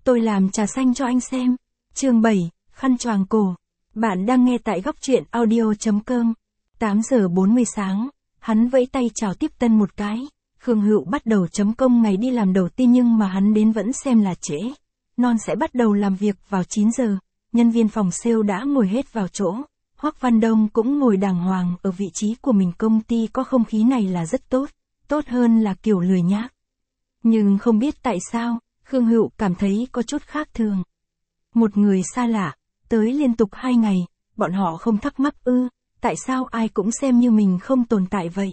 Tôi làm trà xanh cho anh xem. Chương 7, khăn choàng cổ. Bạn đang nghe tại góc truyện audio.com. 8 giờ 40 sáng, hắn vẫy tay chào tiếp tân một cái. Khương Hựu bắt đầu chấm công ngày đi làm đầu tiên nhưng mà hắn đến vẫn xem là trễ. Non sẽ bắt đầu làm việc vào 9 giờ, nhân viên phòng sale đã ngồi hết vào chỗ. Hoắc Văn Đông cũng ngồi đàng hoàng ở vị trí của mình. Công ty có không khí này là rất tốt, tốt hơn là kiểu lười nhác. Nhưng không biết tại sao, Khương Hựu cảm thấy có chút khác thường. Một người xa lạ, tới liên tục 2 ngày, bọn họ không thắc mắc ư, tại sao ai cũng xem như mình không tồn tại vậy.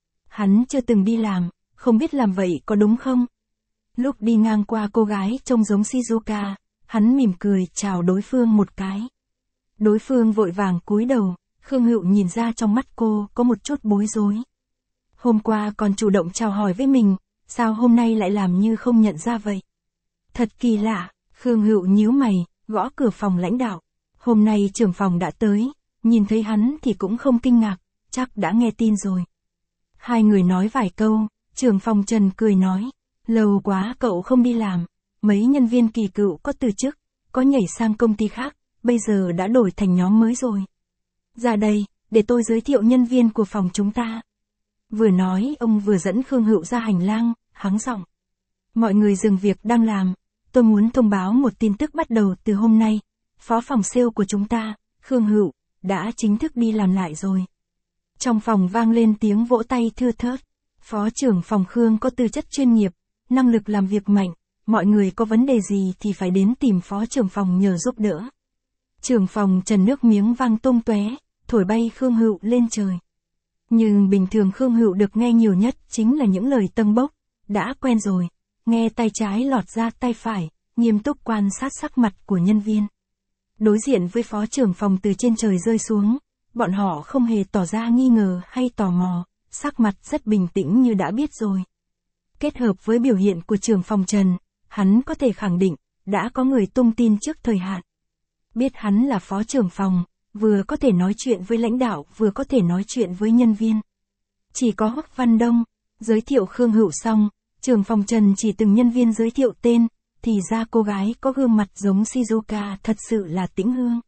Hắn chưa từng đi làm, không biết làm vậy có đúng không? Lúc đi ngang qua cô gái trông giống Shizuka, hắn mỉm cười chào đối phương một cái. Đối phương vội vàng cúi đầu, Khương Hựu nhìn ra trong mắt cô có một chút bối rối. Hôm qua còn chủ động chào hỏi với mình, sao hôm nay lại làm như không nhận ra vậy? Thật kỳ lạ, Khương Hựu nhíu mày, gõ cửa phòng lãnh đạo. Hôm nay trưởng phòng đã tới, nhìn thấy hắn thì cũng không kinh ngạc, chắc đã nghe tin rồi. Hai người nói vài câu, trưởng phòng Trần cười nói, lâu quá cậu không đi làm, mấy nhân viên kỳ cựu có từ chức, có nhảy sang công ty khác, bây giờ đã đổi thành nhóm mới rồi. Ra đây, để tôi giới thiệu nhân viên của phòng chúng ta. Vừa nói ông vừa dẫn Khương Hựu ra hành lang, hắng giọng. Mọi người dừng việc đang làm, tôi muốn thông báo một tin tức bắt đầu từ hôm nay. Phó phòng sale của chúng ta, Khương Hựu, đã chính thức đi làm lại rồi. Trong phòng vang lên tiếng vỗ tay thưa thớt. Phó trưởng phòng Khương có tư chất chuyên nghiệp, năng lực làm việc mạnh, mọi người có vấn đề gì thì phải đến tìm phó trưởng phòng nhờ giúp đỡ. Trưởng phòng Trần nước miếng vang tung tóe, thổi bay Khương Hựu lên trời. Nhưng bình thường Khương Hựu được nghe nhiều nhất chính là những lời tâng bốc, đã quen rồi, nghe tay trái lọt ra tay phải, nghiêm túc quan sát sắc mặt của nhân viên. Đối diện với phó trưởng phòng từ trên trời rơi xuống, bọn họ không hề tỏ ra nghi ngờ hay tò mò, sắc mặt rất bình tĩnh như đã biết rồi. Kết hợp với biểu hiện của trưởng phòng Trần, hắn có thể khẳng định, đã có người tung tin trước thời hạn. Biết hắn là phó trưởng phòng, vừa có thể nói chuyện với lãnh đạo vừa có thể nói chuyện với nhân viên. Chỉ có Hoắc Văn Đông, giới thiệu Khương Hựu xong, trưởng phòng Trần chỉ từng nhân viên giới thiệu tên, thì ra cô gái có gương mặt giống Shizuka thật sự là Tĩnh Hương.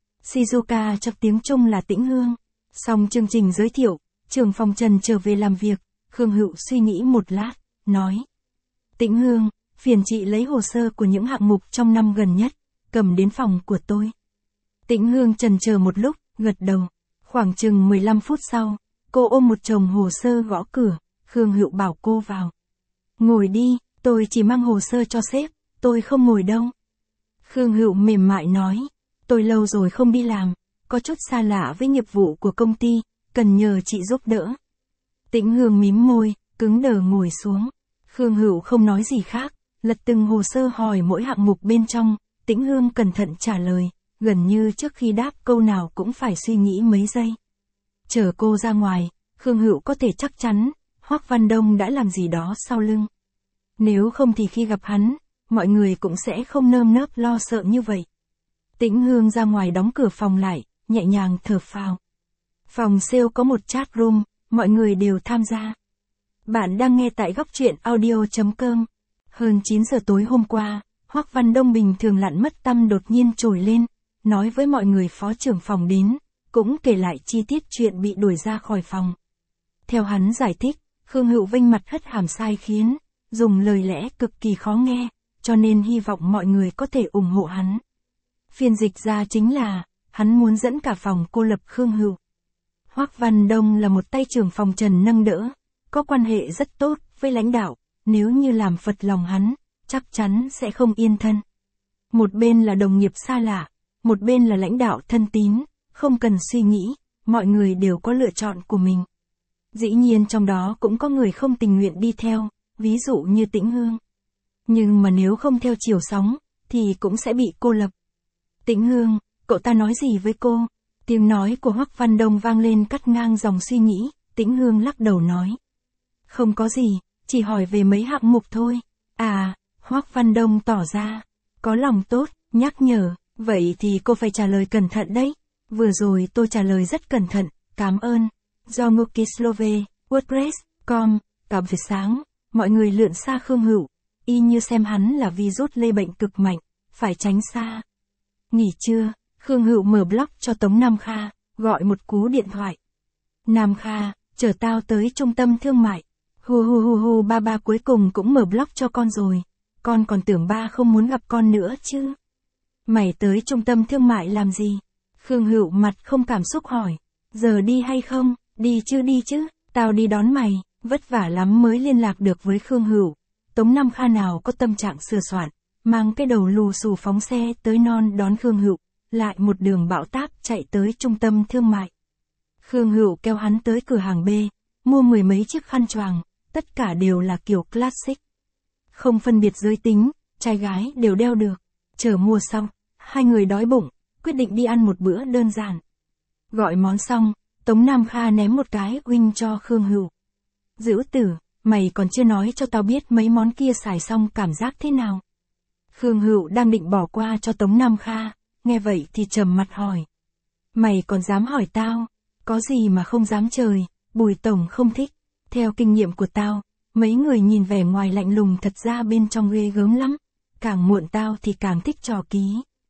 Shizuka trong tiếng Trung là Tĩnh Hương. Xong chương trình giới thiệu, trưởng phòng Trần trở về làm việc, Khương Hựu suy nghĩ một lát, nói. Tĩnh Hương, phiền chị lấy hồ sơ của những hạng mục trong năm gần nhất, cầm đến phòng của tôi. Tĩnh Hương chần chờ một lúc, gật đầu. Khoảng chừng 15 phút sau, cô ôm một chồng hồ sơ gõ cửa, Khương Hựu bảo cô vào. Ngồi đi, tôi chỉ mang hồ sơ cho sếp, tôi không ngồi đâu. Khương Hựu mềm mại nói, tôi lâu rồi không đi làm, có chút xa lạ với nghiệp vụ của công ty, cần nhờ chị giúp đỡ. Tĩnh Hương mím môi, cứng đờ ngồi xuống. Khương Hựu không nói gì khác, lật từng hồ sơ hỏi mỗi hạng mục bên trong, Tĩnh Hương cẩn thận trả lời, gần như trước khi đáp câu nào cũng phải suy nghĩ mấy giây. Chờ cô ra ngoài, Khương Hựu có thể chắc chắn, Hoắc Văn Đông đã làm gì đó sau lưng. Nếu không thì khi gặp hắn, mọi người cũng sẽ không nơm nớp lo sợ như vậy. Tĩnh Hương ra ngoài đóng cửa phòng lại, nhẹ nhàng thở phào. Phòng sale có một chat room, mọi người đều tham gia. Bạn đang nghe tại góc truyện audio.com. Hơn 9 giờ tối hôm qua, Hoắc Văn Đông bình thường lặn mất tăm đột nhiên trồi lên, nói với mọi người phó trưởng phòng đến, cũng kể lại chi tiết chuyện bị đuổi ra khỏi phòng. Theo hắn giải thích, Khương Hựu vênh mặt hất hàm sai khiến, dùng lời lẽ cực kỳ khó nghe, cho nên hy vọng mọi người có thể ủng hộ hắn. Phiên dịch ra chính là, hắn muốn dẫn cả phòng cô lập Khương Hựu. Hoắc Văn Đông là một tay trưởng phòng Trần nâng đỡ, có quan hệ rất tốt với lãnh đạo, nếu như làm phật lòng hắn, chắc chắn sẽ không yên thân. Một bên là đồng nghiệp xa lạ, một bên là lãnh đạo thân tín, không cần suy nghĩ, mọi người đều có lựa chọn của mình. Dĩ nhiên trong đó cũng có người không tình nguyện đi theo, ví dụ như Tĩnh Hương. Nhưng mà nếu không theo chiều sóng, thì cũng sẽ bị cô lập. Tĩnh Hương, cậu ta nói gì với cô? Tiếng nói của Hoắc Văn Đông vang lên cắt ngang dòng suy nghĩ, Tĩnh Hương lắc đầu nói. Không có gì, chỉ hỏi về mấy hạng mục thôi. À, Hoắc Văn Đông tỏ ra, có lòng tốt, nhắc nhở, vậy thì cô phải trả lời cẩn thận đấy. Vừa rồi tôi trả lời rất cẩn thận, cảm ơn. Do Ngukislove, WordPress.com, cả buổi sáng, mọi người lượn xa Khương Hựu. y như xem hắn là virus lây bệnh cực mạnh, phải tránh xa. Nghỉ trưa, Khương Hữu mở blog cho Tống Nam Kha, gọi một cú điện thoại. Nam Kha, chở tao tới trung tâm thương mại. Hu, ba cuối cùng cũng mở blog cho con rồi. Con còn tưởng ba không muốn gặp con nữa chứ. Mày tới trung tâm thương mại làm gì? Khương Hữu mặt không cảm xúc hỏi. Giờ đi hay không? Đi chứ, tao đi đón mày. Vất vả lắm mới liên lạc được với Khương Hữu. Tống Nam Kha nào có tâm trạng sửa soạn, mang cái đầu lù xù phóng xe tới non đón Khương Hữu, lại một đường bão táp chạy tới trung tâm thương mại. Khương Hữu kéo hắn tới cửa hàng B, mua 10 mấy chiếc khăn choàng, tất cả đều là kiểu classic. Không phân biệt giới tính, trai gái đều đeo được. Chờ mua xong, hai người đói bụng, quyết định đi ăn một bữa đơn giản. Gọi món xong, Tống Nam Kha ném một cái wing cho Khương Hữu. Dữ tử, mày còn chưa nói cho tao biết mấy món kia xài xong cảm giác thế nào. Khương Hữu đang định bỏ qua cho Tống Nam Kha, nghe vậy thì trầm mặt hỏi. Mày còn dám hỏi tao? Có gì mà không dám trời, Bùi tổng không thích. Theo kinh nghiệm của tao, mấy người nhìn vẻ ngoài lạnh lùng thật ra bên trong ghê gớm lắm. Càng muộn tao thì càng thích trò ký.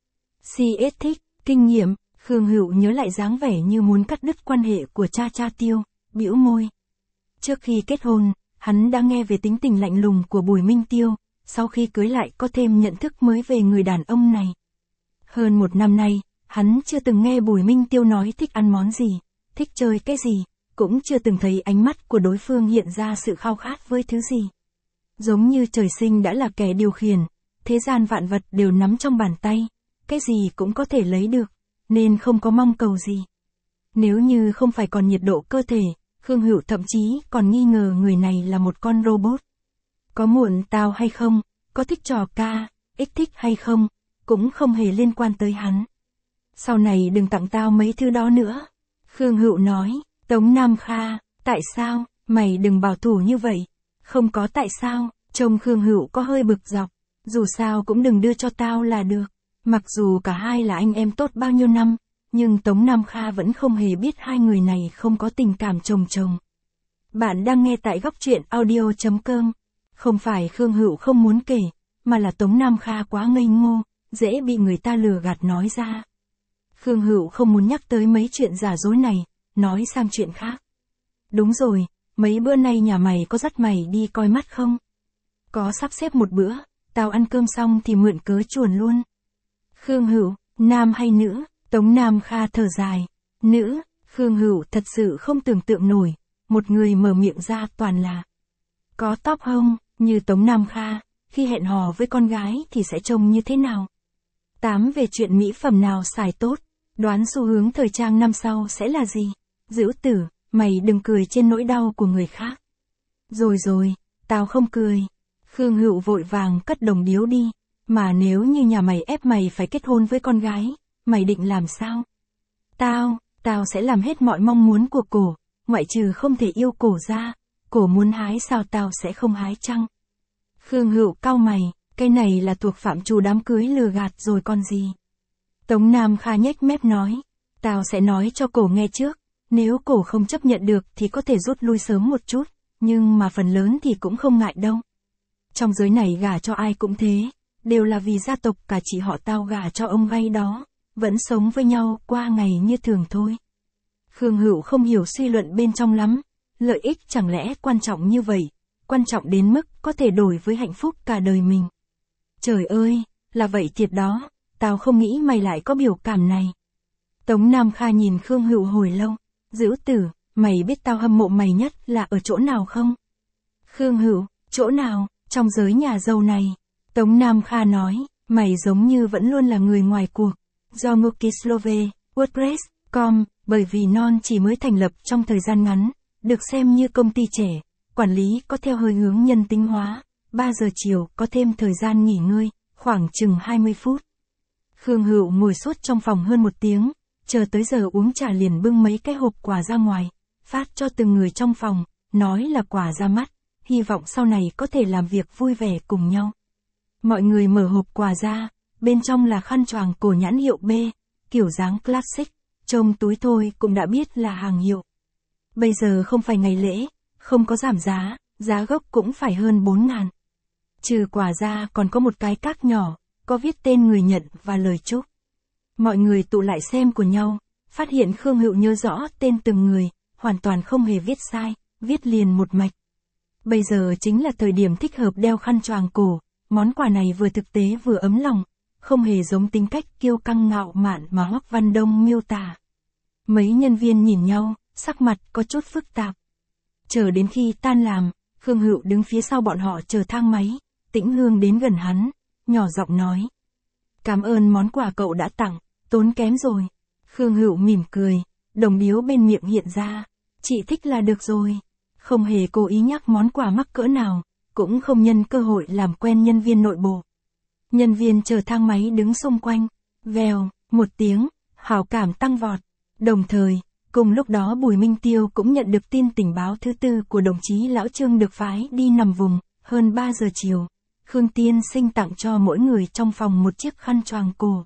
CS thích, kinh nghiệm, Khương Hữu nhớ lại dáng vẻ như muốn cắt đứt quan hệ của cha Tiêu, bĩu môi. Trước khi kết hôn, hắn đã nghe về tính tình lạnh lùng của Bùi Minh Tiêu, sau khi cưới lại có thêm nhận thức mới về người đàn ông này. Hơn một năm nay, hắn chưa từng nghe Bùi Minh Tiêu nói thích ăn món gì, thích chơi cái gì, cũng chưa từng thấy ánh mắt của đối phương hiện ra sự khao khát với thứ gì. Giống như trời sinh đã là kẻ điều khiển, thế gian vạn vật đều nắm trong bàn tay, cái gì cũng có thể lấy được, nên không có mong cầu gì. Nếu như không phải còn nhiệt độ cơ thể, Khương Hữu thậm chí còn nghi ngờ người này là một con robot. Có muộn tao hay không, có thích trò thích hay không, cũng không hề liên quan tới hắn. Sau này đừng tặng tao mấy thứ đó nữa. Khương Hữu nói, Tống Nam Kha, tại sao, mày đừng bảo thủ như vậy. Không có tại sao, trông Khương Hữu có hơi bực dọc. Dù sao cũng đừng đưa cho tao là được. Mặc dù cả hai là anh em tốt bao nhiêu năm, nhưng Tống Nam Kha vẫn không hề biết hai người này không có tình cảm chồng. Bạn đang nghe tại góc truyện audio.com. Không phải Khương Hữu không muốn kể, mà là Tống Nam Kha quá ngây ngô, dễ bị người ta lừa gạt nói ra. Khương Hữu không muốn nhắc tới mấy chuyện giả dối này, nói sang chuyện khác. Đúng rồi, mấy bữa nay nhà mày có dắt mày đi coi mắt không? Có sắp xếp một bữa, tao ăn cơm xong thì mượn cớ chuồn luôn. Khương Hữu, nam hay nữ? Tống Nam Kha thở dài. Nữ, Khương Hữu thật sự không tưởng tượng nổi, một người mở miệng ra toàn là có tóc không, như Tống Nam Kha, khi hẹn hò với con gái thì sẽ trông như thế nào? 8 về chuyện mỹ phẩm nào xài tốt, đoán xu hướng thời trang năm sau sẽ là gì? Dữ tử, mày đừng cười trên nỗi đau của người khác. Rồi, tao không cười. Khương Hữu vội vàng cất đồng điếu đi, mà nếu như nhà mày ép mày phải kết hôn với con gái, mày định làm sao? Tao sẽ làm hết mọi mong muốn của cổ, ngoại trừ không thể yêu cổ ra, cổ muốn hái sao tao sẽ không hái chăng? Khương Hữu cau mày, cái này là thuộc phạm trù đám cưới lừa gạt rồi còn gì? Tống Nam Kha nhếch mép nói, tao sẽ nói cho cổ nghe trước, nếu cổ không chấp nhận được thì có thể rút lui sớm một chút, nhưng mà phần lớn thì cũng không ngại đâu. Trong giới này gả cho ai cũng thế, đều là vì gia tộc, cả chị họ tao gả cho ông gay đó, vẫn sống với nhau qua ngày như thường thôi. Khương Hữu không hiểu suy luận bên trong lắm, lợi ích chẳng lẽ quan trọng như vậy, quan trọng đến mức có thể đổi với hạnh phúc cả đời mình. Trời ơi, là vậy thiệt đó, tao không nghĩ mày lại có biểu cảm này. Tống Nam Kha nhìn Khương Hữu hồi lâu, dữ tử, mày biết tao hâm mộ mày nhất là ở chỗ nào không? Khương Hữu, chỗ nào, trong giới nhà giàu này? Tống Nam Kha nói, mày giống như vẫn luôn là người ngoài cuộc. Do Mukislove, WordPress.com, bởi vì non chỉ mới thành lập trong thời gian ngắn, được xem như công ty trẻ, quản lý có theo hơi hướng nhân tính hóa, 3 giờ chiều có thêm thời gian nghỉ ngơi, khoảng chừng 20 phút. Khương Hữu ngồi suốt trong phòng hơn 1 tiếng, chờ tới giờ uống trà liền bưng mấy cái hộp quà ra ngoài, phát cho từng người trong phòng, nói là quà ra mắt, hy vọng sau này có thể làm việc vui vẻ cùng nhau. Mọi người mở hộp quà ra, bên trong là khăn choàng cổ nhãn hiệu B, kiểu dáng classic, trông túi thôi cũng đã biết là hàng hiệu. Bây giờ không phải ngày lễ, không có giảm giá, giá gốc cũng phải hơn 4.000. Trừ quả ra còn có một cái các nhỏ, có viết tên người nhận và lời chúc. Mọi người tụ lại xem của nhau, phát hiện Khương Hựu nhớ rõ tên từng người, hoàn toàn không hề viết sai, viết liền một mạch. Bây giờ chính là thời điểm thích hợp đeo khăn choàng cổ, món quà này vừa thực tế vừa ấm lòng, không hề giống tính cách kiêu căng ngạo mạn mà Hoắc Văn Đông miêu tả. Mấy nhân viên nhìn nhau, sắc mặt có chút phức tạp. Chờ đến khi tan làm, Khương Hựu đứng phía sau bọn họ chờ thang máy, Tĩnh Hương đến gần hắn, nhỏ giọng nói. Cảm ơn món quà cậu đã tặng, tốn kém rồi. Khương Hựu mỉm cười, đồng điếu bên miệng hiện ra. Chị thích là được rồi. Không hề cố ý nhắc món quà mắc cỡ nào, cũng không nhân cơ hội làm quen nhân viên nội bộ. Nhân viên chờ thang máy đứng xung quanh, vèo, một tiếng, hảo cảm tăng vọt. Đồng thời, cùng lúc đó Bùi Minh Tiêu cũng nhận được tin tình báo thứ tư của đồng chí Lão Trương được phái đi nằm vùng, hơn 3 giờ chiều. Khương Tiên Sinh tặng cho mỗi người trong phòng một chiếc khăn choàng cổ.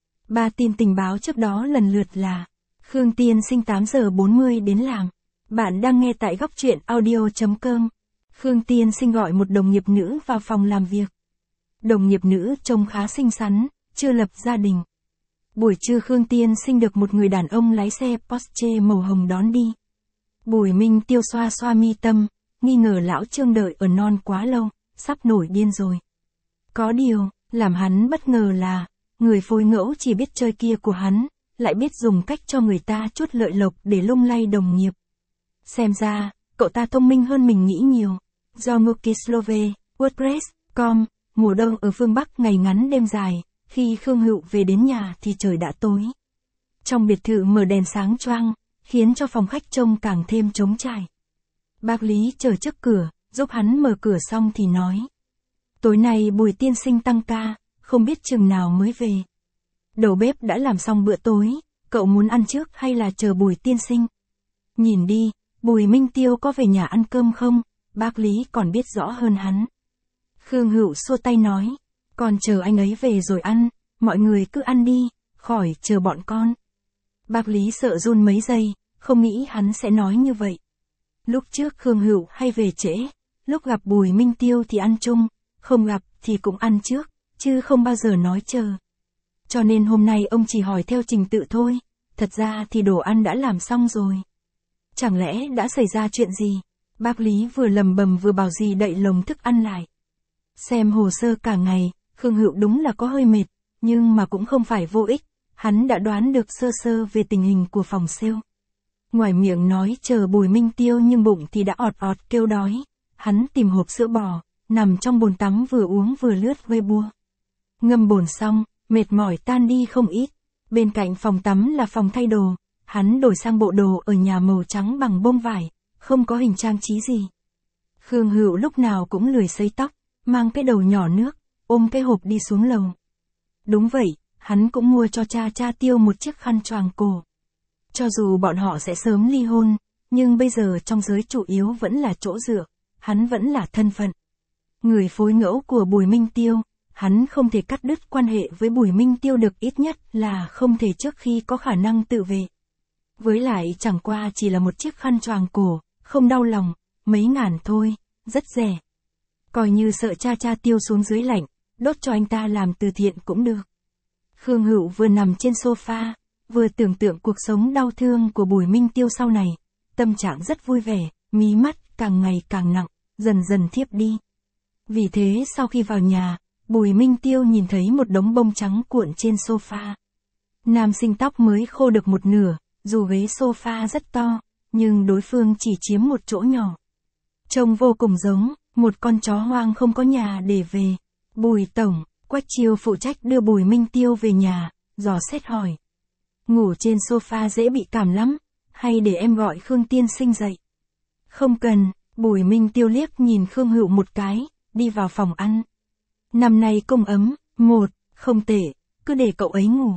3 tin tình báo trước đó lần lượt là: Khương Tiên Sinh 8 giờ 40 đến làm. Bạn đang nghe tại góc truyện audio.com. Khương Tiên Sinh gọi một đồng nghiệp nữ vào phòng làm việc. Đồng nghiệp nữ trông khá xinh xắn, chưa lập gia đình. Buổi trưa Khương Tiên Sinh được một người đàn ông lái xe Porsche màu hồng đón đi. Bùi Minh Tiêu xoa xoa mi tâm, nghi ngờ Lão Trương đợi ở non quá lâu, sắp nổi điên rồi. Có điều, làm hắn bất ngờ là, người phối ngẫu chỉ biết chơi kia của hắn, lại biết dùng cách cho người ta chút lợi lộc để lung lay đồng nghiệp. Xem ra, cậu ta thông minh hơn mình nghĩ nhiều. Do Mukislove, WordPress.com, mùa đông ở phương Bắc ngày ngắn đêm dài, khi Khương Hựu về đến nhà thì trời đã tối. Trong biệt thự mở đèn sáng choang, khiến cho phòng khách trông càng thêm trống trải. Bác Lý chờ trước cửa, giúp hắn mở cửa xong thì nói. Tối nay Bùi tiên sinh tăng ca, không biết chừng nào mới về. Đầu bếp đã làm xong bữa tối, cậu muốn ăn trước hay là chờ Bùi tiên sinh? Nhìn đi, Bùi Minh Tiêu có về nhà ăn cơm không? Bác Lý còn biết rõ hơn hắn. Khương Hựu xua tay nói, còn chờ anh ấy về rồi ăn, mọi người cứ ăn đi, khỏi chờ bọn con. Bác Lý sợ run mấy giây, không nghĩ hắn sẽ nói như vậy. Lúc trước Khương Hựu hay về trễ, lúc gặp Bùi Minh Tiêu thì ăn chung, không gặp thì cũng ăn trước, chứ không bao giờ nói chờ. Cho nên hôm nay ông chỉ hỏi theo trình tự thôi, thật ra thì đồ ăn đã làm xong rồi. Chẳng lẽ đã xảy ra chuyện gì? Bác Lý vừa lầm bầm vừa bảo gì đậy lồng thức ăn lại. Xem hồ sơ cả ngày, Khương Hựu đúng là có hơi mệt, nhưng mà cũng không phải vô ích, hắn đã đoán được sơ sơ về tình hình của phòng sale. Ngoài miệng nói chờ Bùi Minh Tiêu nhưng bụng thì đã ọt ọt kêu đói, hắn tìm hộp sữa bò, nằm trong bồn tắm vừa uống vừa lướt Weibo. Ngâm bồn xong, mệt mỏi tan đi không ít, bên cạnh phòng tắm là phòng thay đồ, hắn đổi sang bộ đồ ở nhà màu trắng bằng bông vải, không có hình trang trí gì. Khương Hựu lúc nào cũng lười sấy tóc, mang cái đầu nhỏ nước, ôm cái hộp đi xuống lầu. Đúng vậy, hắn cũng mua cho cha Tiêu một chiếc khăn choàng cổ. Cho dù bọn họ sẽ sớm ly hôn, nhưng bây giờ trong giới chủ yếu vẫn là chỗ dựa, hắn vẫn là thân phận. Người phối ngẫu của Bùi Minh Tiêu, hắn không thể cắt đứt quan hệ với Bùi Minh Tiêu được, ít nhất là không thể trước khi có khả năng tự vệ. Với lại chẳng qua chỉ là một chiếc khăn choàng cổ, không đau lòng, mấy ngàn thôi, rất rẻ. Coi như sợ cha Tiêu xuống dưới lạnh, đốt cho anh ta làm từ thiện cũng được. Khương Hựu vừa nằm trên sofa, vừa tưởng tượng cuộc sống đau thương của Bùi Minh Tiêu sau này, tâm trạng rất vui vẻ, mí mắt càng ngày càng nặng, dần dần thiếp đi. Vì thế sau khi vào nhà, Bùi Minh Tiêu nhìn thấy một đống bông trắng cuộn trên sofa. Nam sinh tóc mới khô được một nửa, dù ghế sofa rất to, nhưng đối phương chỉ chiếm một chỗ nhỏ. Trông vô cùng giống một con chó hoang không có nhà để về. Bùi tổng, Quách Chiêu phụ trách đưa Bùi Minh Tiêu về nhà, dò xét hỏi. Ngủ trên sofa dễ bị cảm lắm, hay để em gọi Khương tiên sinh dậy? Không cần, Bùi Minh Tiêu liếc nhìn Khương Hựu một cái, đi vào phòng ăn. Năm nay cung ấm, không tệ, cứ để cậu ấy ngủ.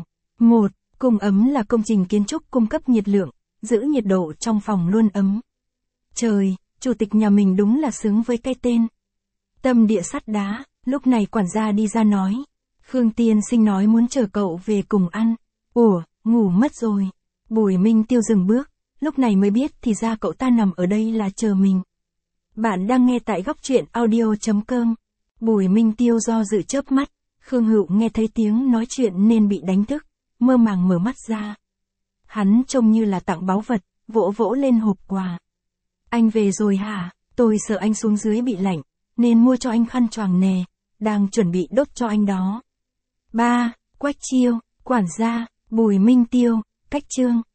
Cung ấm là công trình kiến trúc cung cấp nhiệt lượng, giữ nhiệt độ trong phòng luôn ấm. Trời, chủ tịch nhà mình đúng là xứng với cái tên. Tâm địa sắt đá, lúc này quản gia đi ra nói. Khương tiên sinh nói muốn chờ cậu về cùng ăn. Ủa, ngủ mất rồi. Bùi Minh Tiêu dừng bước, lúc này mới biết thì ra cậu ta nằm ở đây là chờ mình. Bạn đang nghe tại góc truyện audio.com. Bùi Minh Tiêu do dự chớp mắt, Khương Hữu nghe thấy tiếng nói chuyện nên bị đánh thức, mơ màng mở mắt ra. Hắn trông như là tặng báu vật, vỗ vỗ lên hộp quà. Anh về rồi hả? Tôi sợ anh xuống dưới bị lạnh, nên mua cho anh khăn choàng nè, đang chuẩn bị đốt cho anh đó. 3. Quách Chiêu, quản gia, Bùi Minh Tiêu, Cách Chương.